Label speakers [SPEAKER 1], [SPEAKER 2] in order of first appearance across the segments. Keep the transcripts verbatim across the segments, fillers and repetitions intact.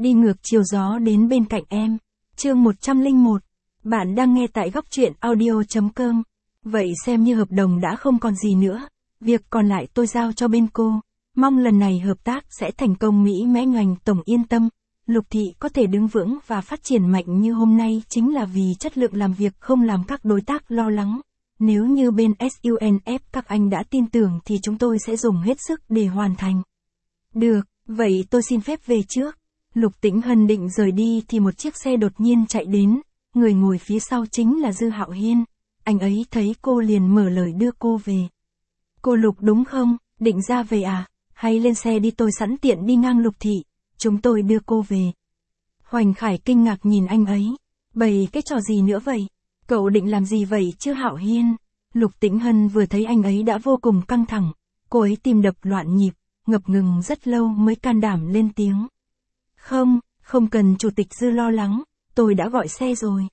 [SPEAKER 1] Đi ngược chiều gió đến bên cạnh em. Chương một trăm lẻ một. Bạn đang nghe tại góc truyện audio chấm com. Vậy xem như hợp đồng đã không còn gì nữa. Việc còn lại tôi giao cho bên cô. Mong lần này hợp tác sẽ thành công mỹ mẽ. Ngành tổng yên tâm. Lục Thị có thể đứng vững và phát triển mạnh như hôm nay chính là vì chất lượng làm việc không làm các đối tác lo lắng. Nếu như bên ét u en ép các anh đã tin tưởng thì chúng tôi sẽ dùng hết sức để hoàn thành. Được, vậy tôi xin phép về trước. Lục Tĩnh Hân định rời đi thì một chiếc xe đột nhiên chạy đến, người ngồi phía sau chính là Dư Hạo Hiên. Anh ấy thấy cô liền mở lời đưa cô về. Cô Lục đúng không, định ra về à, hay lên xe đi, tôi sẵn tiện đi ngang Lục Thị, chúng tôi đưa cô về. Hoành Khải kinh ngạc nhìn anh ấy, bày cái trò gì nữa vậy, cậu định làm gì vậy chứ Hạo Hiên? Lục Tĩnh Hân vừa thấy anh ấy đã vô cùng căng thẳng, cô ấy tim đập loạn nhịp, ngập ngừng rất lâu mới can đảm lên tiếng. Không, không cần chủ tịch Dư lo lắng, tôi đã gọi xe rồi.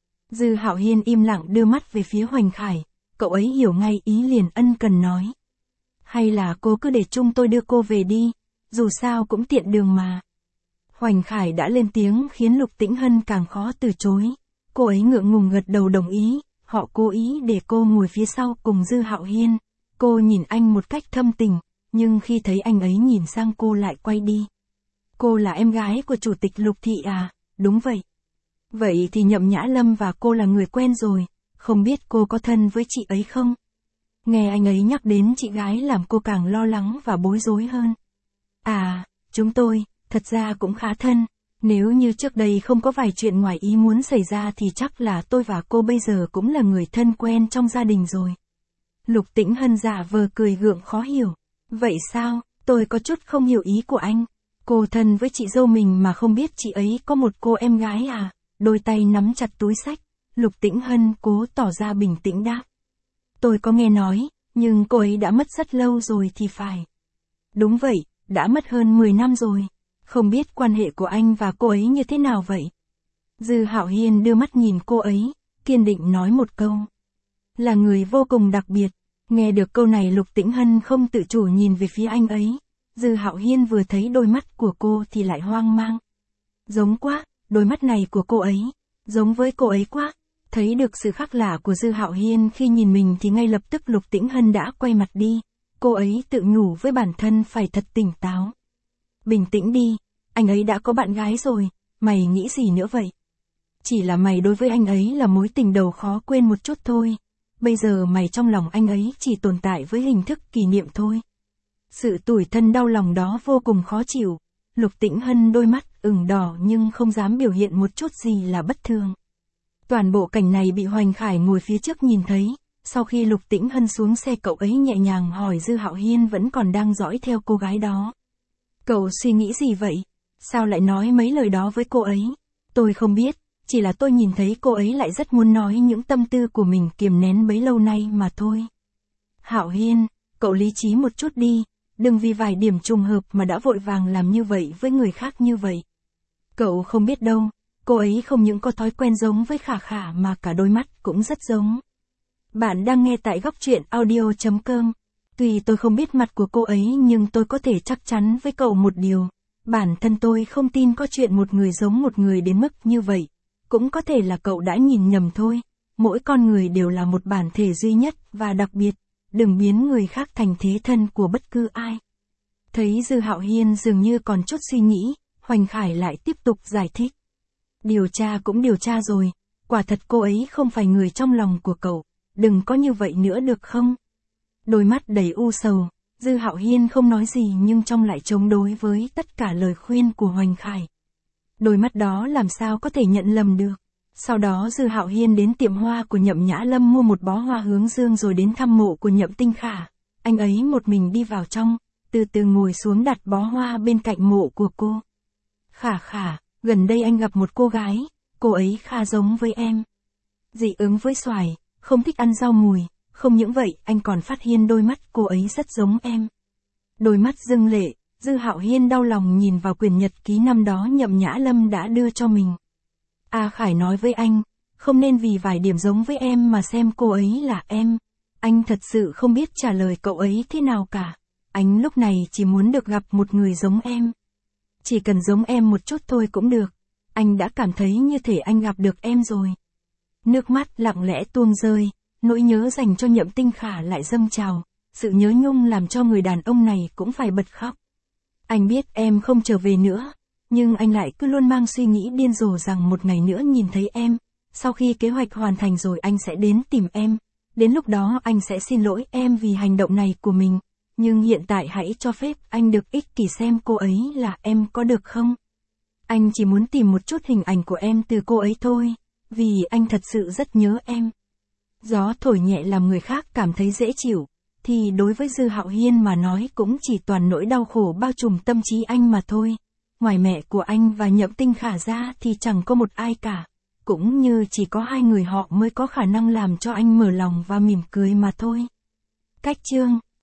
[SPEAKER 1] Dư Hạo Hiên im lặng đưa mắt về phía Hoành Khải, cậu ấy hiểu ngay ý liền ân cần nói. Hay là cô cứ để chúng tôi đưa cô về đi, dù sao cũng tiện đường mà. Hoành Khải đã lên tiếng khiến Lục Tĩnh Hân càng khó từ chối. Cô ấy ngượng ngùng gật đầu đồng ý, họ cố ý để cô ngồi phía sau cùng Dư Hạo Hiên. Cô nhìn anh một cách thâm tình, nhưng khi thấy anh ấy nhìn sang cô lại quay đi. Cô là em gái của chủ tịch Lục Thị à? Đúng vậy. Vậy thì Nhậm Nhã Lâm và cô là người quen rồi, không biết cô có thân với chị ấy không? Nghe anh ấy nhắc đến chị gái làm cô càng lo lắng và bối rối hơn. À, chúng tôi, thật ra cũng khá thân, nếu như trước đây không có vài chuyện ngoài ý muốn xảy ra thì chắc là tôi và cô bây giờ cũng là người thân quen trong gia đình rồi. Lục Tĩnh Hân giả vờ cười gượng khó hiểu. Vậy sao, tôi có chút không hiểu ý của anh. Cô thân với chị dâu mình mà không biết chị ấy có một cô em gái à? Đôi tay nắm chặt túi xách, Lục Tĩnh Hân cố tỏ ra bình tĩnh đáp. Tôi có nghe nói, nhưng cô ấy đã mất rất lâu rồi thì phải. Đúng vậy, đã mất hơn mười năm rồi. Không biết quan hệ của anh và cô ấy như thế nào vậy? Dư Hạo Hiên đưa mắt nhìn cô ấy, kiên định nói một câu. Là người vô cùng đặc biệt. Nghe được câu này Lục Tĩnh Hân không tự chủ nhìn về phía anh ấy. Dư Hạo Hiên vừa thấy đôi mắt của cô thì lại hoang mang. Giống quá, đôi mắt này của cô ấy, giống với cô ấy quá. Thấy được sự khác lạ của Dư Hạo Hiên khi nhìn mình thì ngay lập tức Lục Tĩnh Hân đã quay mặt đi. Cô ấy tự nhủ với bản thân phải thật tỉnh táo. Bình tĩnh đi, anh ấy đã có bạn gái rồi, mày nghĩ gì nữa vậy? Chỉ là mày đối với anh ấy là mối tình đầu khó quên một chút thôi. Bây giờ mày trong lòng anh ấy chỉ tồn tại với hình thức kỷ niệm thôi. Sự tủi thân đau lòng đó vô cùng khó chịu. Lục Tĩnh Hân đôi mắt ửng đỏ nhưng không dám biểu hiện một chút gì là bất thường. Toàn bộ cảnh này bị Hoành Khải ngồi phía trước nhìn thấy. Sau khi Lục Tĩnh Hân xuống xe cậu ấy nhẹ nhàng hỏi Dư Hạo Hiên vẫn còn đang dõi theo cô gái đó. Cậu suy nghĩ gì vậy? Sao lại nói mấy lời đó với cô ấy? Tôi không biết, chỉ là tôi nhìn thấy cô ấy lại rất muốn nói những tâm tư của mình kiềm nén bấy lâu nay mà thôi. Hạo Hiên, cậu lý trí một chút đi, đừng vì vài điểm trùng hợp mà đã vội vàng làm như vậy với người khác như vậy. Cậu không biết đâu, cô ấy không những có thói quen giống với Khả Khả mà cả đôi mắt cũng rất giống. Bạn đang nghe tại góc truyện audio chấm com. Tuy tôi không biết mặt của cô ấy nhưng tôi có thể chắc chắn với cậu một điều. Bản thân tôi không tin có chuyện một người giống một người đến mức như vậy. Cũng có thể là cậu đã nhìn nhầm thôi. Mỗi con người đều là một bản thể duy nhất và đặc biệt. Đừng biến người khác thành thế thân của bất cứ ai. Thấy Dư Hạo Hiên dường như còn chút suy nghĩ, Hoành Khải lại tiếp tục giải thích. Điều tra cũng điều tra rồi. Quả thật cô ấy không phải người trong lòng của cậu. Đừng có như vậy nữa được không? Đôi mắt đầy u sầu, Dư Hạo Hiên không nói gì nhưng trong lại chống đối với tất cả lời khuyên của Hoành Khải. Đôi mắt đó làm sao có thể nhận lầm được. Sau đó Dư Hạo Hiên đến tiệm hoa của Nhậm Nhã Lâm mua một bó hoa hướng dương rồi đến thăm mộ của Nhậm Tinh Khả. Anh ấy một mình đi vào trong, từ từ ngồi xuống đặt bó hoa bên cạnh mộ của cô. Khả Khả, gần đây anh gặp một cô gái, cô ấy khá giống với em. Dị ứng với xoài, không thích ăn rau mùi, không những vậy anh còn phát hiện đôi mắt cô ấy rất giống em. Đôi mắt rưng lệ, Dư Hạo Hiên đau lòng nhìn vào quyển nhật ký năm đó Nhậm Nhã Lâm đã đưa cho mình. A Khải nói với anh, không nên vì vài điểm giống với em mà xem cô ấy là em. Anh thật sự không biết trả lời cậu ấy thế nào cả. Anh lúc này chỉ muốn được gặp một người giống em. Chỉ cần giống em một chút thôi cũng được. Anh đã cảm thấy như thể anh gặp được em rồi. Nước mắt lặng lẽ tuôn rơi, nỗi nhớ dành cho Nhậm Tinh Khả lại dâng trào, sự nhớ nhung làm cho người đàn ông này cũng phải bật khóc. Anh biết em không trở về nữa, nhưng anh lại cứ luôn mang suy nghĩ điên rồ rằng một ngày nữa nhìn thấy em, sau khi kế hoạch hoàn thành rồi anh sẽ đến tìm em, đến lúc đó anh sẽ xin lỗi em vì hành động này của mình, nhưng hiện tại hãy cho phép anh được ích kỷ xem cô ấy là em có được không? Anh chỉ muốn tìm một chút hình ảnh của em từ cô ấy thôi, vì anh thật sự rất nhớ em. Gió thổi nhẹ làm người khác cảm thấy dễ chịu, thì đối với Dư Hạo Hiên mà nói cũng chỉ toàn nỗi đau khổ bao trùm tâm trí anh mà thôi. Ngoài mẹ của anh và Nhậm Tinh Khả ra thì chẳng có một ai cả, cũng như chỉ có hai người họ mới có khả năng làm cho anh mở lòng và mỉm cười mà thôi. Cách chương